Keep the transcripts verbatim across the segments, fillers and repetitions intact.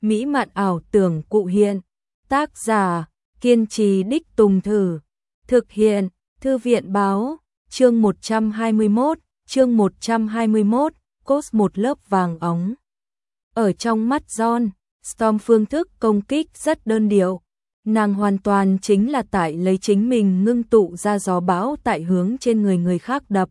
mỹ mạn ảo tưởng cụ hiện. Tác giả, kiên trì đích tùng thử. Thực hiện, Thư viện báo, chương một trăm hai mươi mốt, chương một trăm hai mươi mốt, cốt một lớp vàng óng. Ở trong mắt John, Storm phương thức công kích rất đơn điệu. Nàng hoàn toàn chính là tại lấy chính mình ngưng tụ ra gió bão tại hướng trên người người khác đập.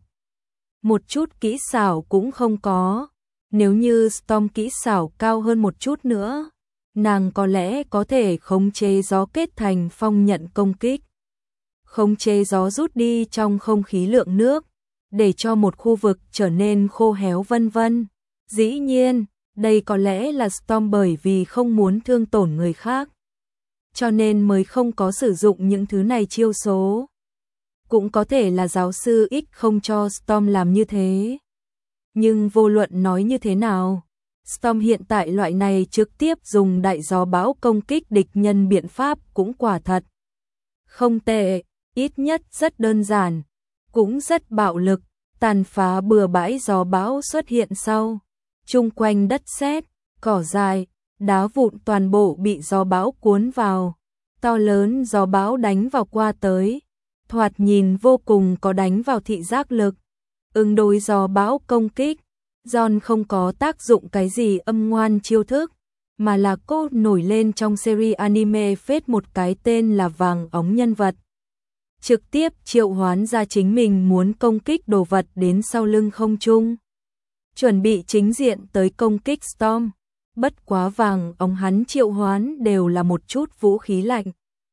Một chút kỹ xảo cũng không có. Nếu như Storm kỹ xảo cao hơn một chút nữa, nàng có lẽ có thể khống chế gió kết thành phong nhận công kích. Khống chế gió rút đi trong không khí lượng nước, để cho một khu vực trở nên khô héo vân vân. Dĩ nhiên, đây có lẽ là Storm bởi vì không muốn thương tổn người khác, cho nên mới không có sử dụng những thứ này chiêu số. Cũng có thể là giáo sư X không cho Storm làm như thế. Nhưng vô luận nói như thế nào, Storm hiện tại loại này trực tiếp dùng đại gió bão công kích địch nhân biện pháp cũng quả thật không tệ, ít nhất rất đơn giản, cũng rất bạo lực. Tàn phá bừa bãi gió bão xuất hiện sau, chung quanh đất sét, cỏ dại, đá vụn toàn bộ bị gió bão cuốn vào. To lớn gió bão đánh vào qua tới, thoạt nhìn vô cùng có đánh vào thị giác lực. Ứng đối gió bão công kích, John không có tác dụng cái gì âm ngoan chiêu thức, mà là cô nổi lên trong series anime phết một cái tên là vàng óng nhân vật. Trực tiếp triệu hoán ra chính mình muốn công kích đồ vật đến sau lưng không trung, chuẩn bị chính diện tới công kích Storm. Bất quá vàng óng hắn triệu hoán đều là một chút vũ khí lạnh.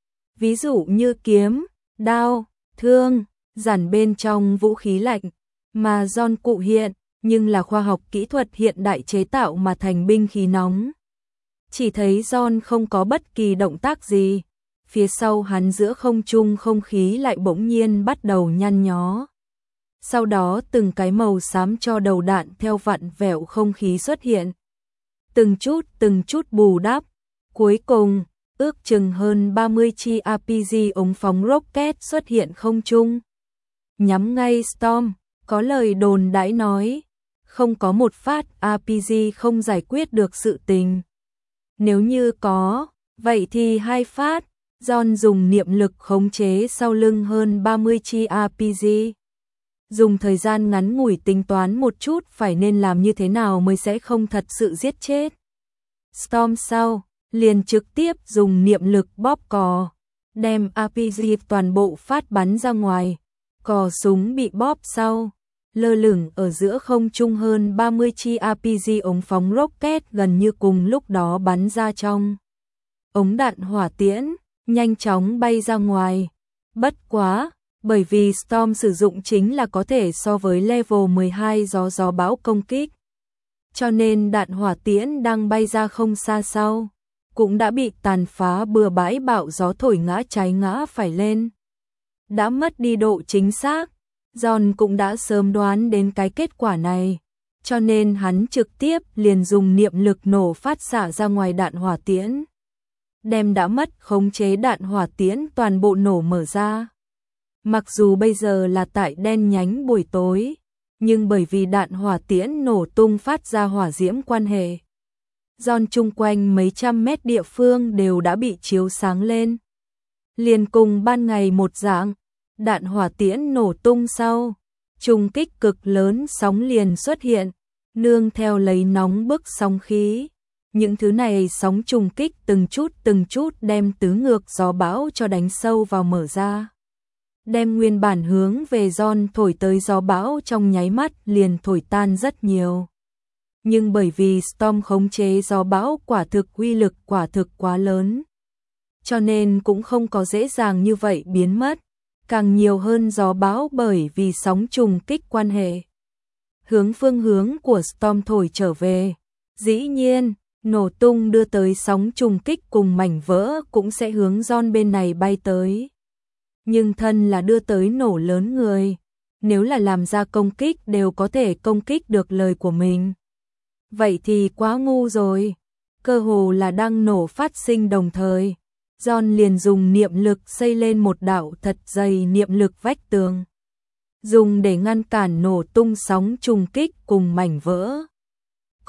Ví dụ như kiếm, đao, thương, giản bên trong vũ khí lạnh, mà John cụ hiện, nhưng là khoa học kỹ thuật hiện đại chế tạo mà thành binh khí nóng. Chỉ thấy John không có bất kỳ động tác gì, phía sau hắn giữa không trung không khí lại bỗng nhiên bắt đầu nhăn nhó. Sau đó từng cái màu xám cho đầu đạn theo vặn vẹo không khí xuất hiện. Từng chút từng chút bù đắp, cuối cùng, ước chừng hơn ba mươi chi rờ pê giê ống phóng rocket xuất hiện không trung. Nhắm ngay Storm, có lời đồn đãi nói, không có một phát rờ pê giê không giải quyết được sự tình. Nếu như có, vậy thì hai phát. John dùng niệm lực khống chế sau lưng hơn ba mươi chi rờ pê giê. Dùng thời gian ngắn ngủi tính toán một chút phải nên làm như thế nào mới sẽ không thật sự giết chết Storm sau, liền trực tiếp dùng niệm lực bóp cò, đem rờ pê giê toàn bộ phát bắn ra ngoài. Cò súng bị bóp sau, lơ lửng ở giữa không trung hơn ba mươi chi rờ pê giê ống phóng rocket gần như cùng lúc đó bắn ra trong ống đạn hỏa tiễn, nhanh chóng bay ra ngoài. Bất quá, bởi vì Storm sử dụng chính là có thể so với level mười hai gió gió bão công kích, cho nên đạn hỏa tiễn đang bay ra không xa sau, cũng đã bị tàn phá bừa bãi bão gió thổi ngã trái ngã phải lên. Đã mất đi độ chính xác, John cũng đã sớm đoán đến cái kết quả này, cho nên hắn trực tiếp liền dùng niệm lực nổ phát xạ ra ngoài đạn hỏa tiễn, đem đã mất khống chế đạn hỏa tiễn toàn bộ nổ mở ra. Mặc dù bây giờ là tại đen nhánh buổi tối, nhưng bởi vì đạn hỏa tiễn nổ tung phát ra hỏa diễm quan hệ, John chung quanh mấy trăm mét địa phương đều đã bị chiếu sáng lên. Liền cùng ban ngày một dạng, đạn hỏa tiễn nổ tung sau, trùng kích cực lớn sóng liền xuất hiện, nương theo lấy nóng bức sóng khí. Những thứ này sóng trùng kích từng chút từng chút đem tứ ngược gió bão cho đánh sâu vào mở ra. Đem nguyên bản hướng về John thổi tới gió bão trong nháy mắt liền thổi tan rất nhiều. Nhưng bởi vì Storm khống chế gió bão quả thực uy lực quả thực quá lớn, cho nên cũng không có dễ dàng như vậy biến mất. Càng nhiều hơn gió bão bởi vì sóng trùng kích quan hệ, hướng phương hướng của Storm thổi trở về. Dĩ nhiên, nổ tung đưa tới sóng trùng kích cùng mảnh vỡ cũng sẽ hướng John bên này bay tới. Nhưng thân là đưa tới nổ lớn người, nếu là làm ra công kích đều có thể công kích được lời của mình, vậy thì quá ngu rồi. Cơ hồ là đang nổ phát sinh đồng thời, John liền dùng niệm lực xây lên một đạo thật dày niệm lực vách tường, dùng để ngăn cản nổ tung sóng trùng kích cùng mảnh vỡ.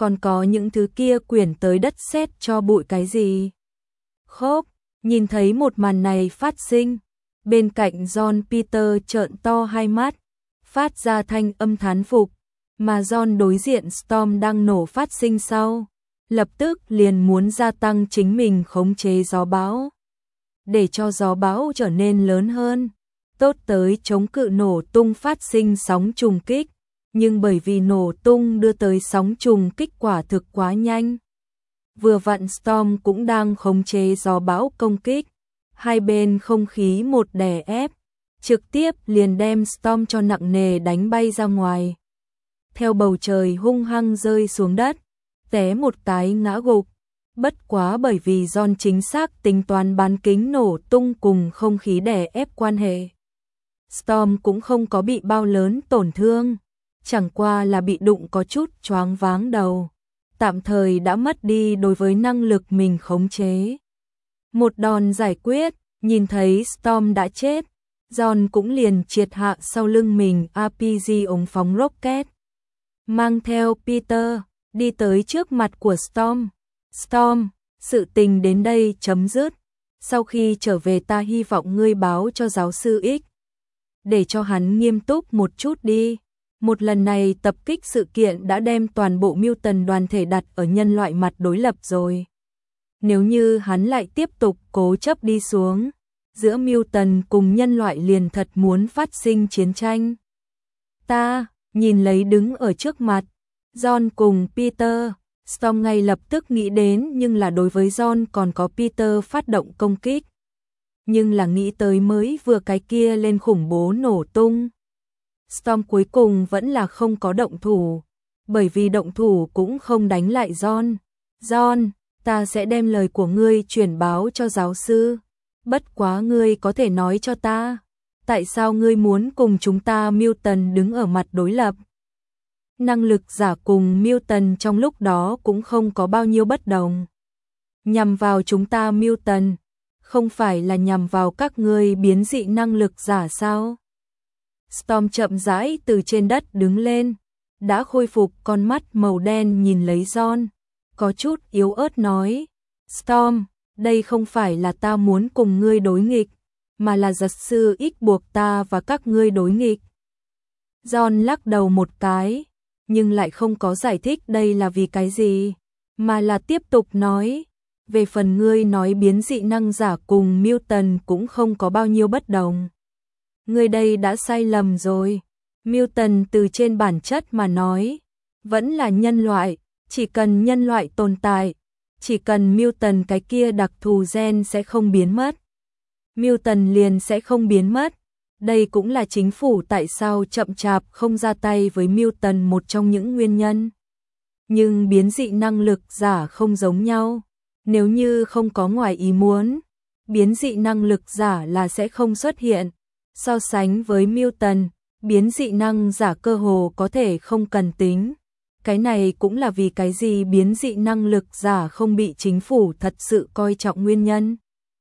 còn có những thứ kia quyển tới đất sét cho bụi cái gì. Khốp, nhìn thấy một màn này phát sinh, bên cạnh John Peter trợn to hai mắt, phát ra thanh âm thán phục, mà John đối diện Storm đang nổ phát sinh sau, lập tức liền muốn gia tăng chính mình khống chế gió bão, để cho gió bão trở nên lớn hơn, tốt tới chống cự nổ tung phát sinh sóng trùng kích, nhưng bởi vì nổ tung đưa tới sóng trùng kích quả thực quá nhanh. Vừa vặn Storm cũng đang khống chế gió bão công kích, hai bên không khí một đè ép, trực tiếp liền đem Storm cho nặng nề đánh bay ra ngoài. Theo bầu trời hung hăng rơi xuống đất, té một cái ngã gục, bất quá bởi vì John chính xác tính toán bán kính nổ tung cùng không khí đè ép quan hệ. Storm cũng không có bị bao lớn tổn thương, chẳng qua là bị đụng có chút choáng váng đầu, tạm thời đã mất đi đối với năng lực mình khống chế. Một đòn giải quyết, nhìn thấy Storm đã chết, John cũng liền triệt hạ sau lưng mình rờ pê giê ống phóng rocket, mang theo Peter đi tới trước mặt của Storm. Storm, sự tình đến đây chấm dứt, sau khi trở về ta hy vọng ngươi báo cho giáo sư X, để cho hắn nghiêm túc một chút đi. Một lần này tập kích sự kiện đã đem toàn bộ Mutant đoàn thể đặt ở nhân loại mặt đối lập rồi. Nếu như hắn lại tiếp tục cố chấp đi xuống, giữa Mutant cùng nhân loại liền thật muốn phát sinh chiến tranh. Ta, nhìn lấy đứng ở trước mặt, John cùng Peter, Storm ngay lập tức nghĩ đến nhưng là đối với John còn có Peter phát động công kích. Nhưng là nghĩ tới mới vừa cái kia lên khủng bố nổ tung. Storm cuối cùng vẫn là không có động thủ, bởi vì động thủ cũng không đánh lại John. John, ta sẽ đem lời của ngươi truyền báo cho giáo sư. Bất quá ngươi có thể nói cho ta, tại sao ngươi muốn cùng chúng ta Mutant đứng ở mặt đối lập? Năng lực giả cùng Mutant trong lúc đó cũng không có bao nhiêu bất đồng. Nhằm vào chúng ta Mutant, không phải là nhằm vào các ngươi biến dị năng lực giả sao? Storm chậm rãi từ trên đất đứng lên, đã khôi phục con mắt màu đen nhìn lấy John, có chút yếu ớt nói, Storm, đây không phải là ta muốn cùng ngươi đối nghịch, mà là giật sư X buộc ta và các ngươi đối nghịch. John lắc đầu một cái, nhưng lại không có giải thích đây là vì cái gì, mà là tiếp tục nói, về phần ngươi nói biến dị năng giả cùng Mutant cũng không có bao nhiêu bất đồng. Ngươi đây đã sai lầm rồi. Mutant từ trên bản chất mà nói, vẫn là nhân loại, chỉ cần nhân loại tồn tại, chỉ cần Mutant cái kia đặc thù gen sẽ không biến mất. Mutant liền sẽ không biến mất. Đây cũng là chính phủ tại sao chậm chạp không ra tay với Mutant một trong những nguyên nhân. Nhưng biến dị năng lực giả không giống nhau. Nếu như không có ngoài ý muốn, biến dị năng lực giả là sẽ không xuất hiện. So sánh với Mutant, biến dị năng giả cơ hồ có thể không cần tính. Cái này cũng là vì cái gì biến dị năng lực giả không bị chính phủ thật sự coi trọng nguyên nhân.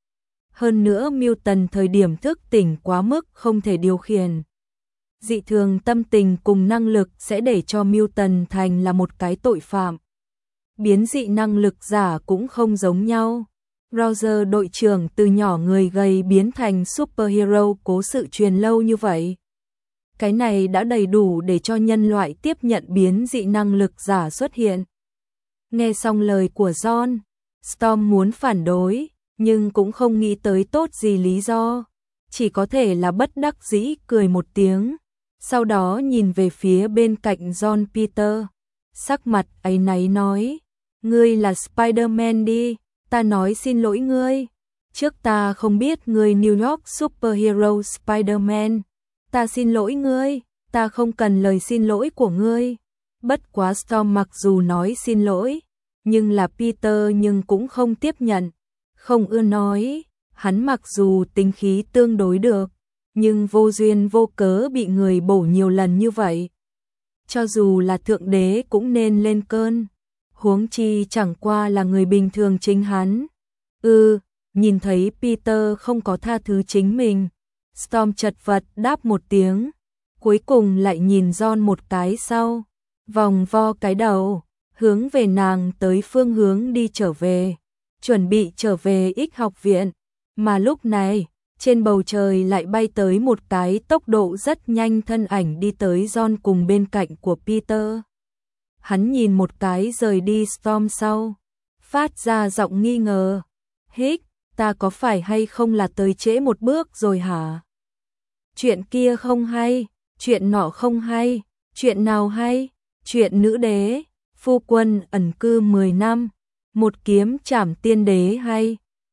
Hơn nữa Mutant thời điểm thức tỉnh quá mức không thể điều khiển. Dị thường tâm tình cùng năng lực sẽ để cho Mutant thành là một cái tội phạm. Biến dị năng lực giả cũng không giống nhau. Roger đội trưởng từ nhỏ người gầy biến thành superhero cố sự truyền lâu như vậy. Cái này đã đầy đủ để cho nhân loại tiếp nhận biến dị năng lực giả xuất hiện. Nghe xong lời của John, Storm muốn phản đối, nhưng cũng không nghĩ tới tốt gì lý do. Chỉ có thể là bất đắc dĩ cười một tiếng. Sau đó nhìn về phía bên cạnh John Peter. Sắc mặt áy náy nói, ngươi là Spider-Man đi. Ta nói xin lỗi ngươi, trước ta không biết ngươi New York superhero Spider-Man, ta xin lỗi ngươi, ta không cần lời xin lỗi của ngươi. Bất quá Storm mặc dù nói xin lỗi, nhưng là Peter nhưng cũng không tiếp nhận, không ưa nói, hắn mặc dù tính khí tương đối được, nhưng vô duyên vô cớ bị người bổ nhiều lần như vậy. Cho dù là thượng đế cũng nên lên cơn. Huống chi chẳng qua là người bình thường chính hắn. Ừ, nhìn thấy Peter không có tha thứ chính mình. Storm chật vật đáp một tiếng. Cuối cùng lại nhìn John một cái sau. Vòng vo cái đầu. hướng về nàng tới phương hướng đi trở về, chuẩn bị trở về X học viện, mà lúc này, trên bầu trời lại bay tới một cái tốc độ rất nhanh thân ảnh đi tới John cùng bên cạnh của Peter. Hắn nhìn một cái rời đi Storm sau, phát ra giọng nghi ngờ, hích, ta có phải hay không là tới trễ một bước rồi hả? Chuyện kia không hay, chuyện nọ không hay, chuyện nào hay, chuyện nữ đế, phu quân ẩn cư mười năm, một kiếm trảm tiên đế hay,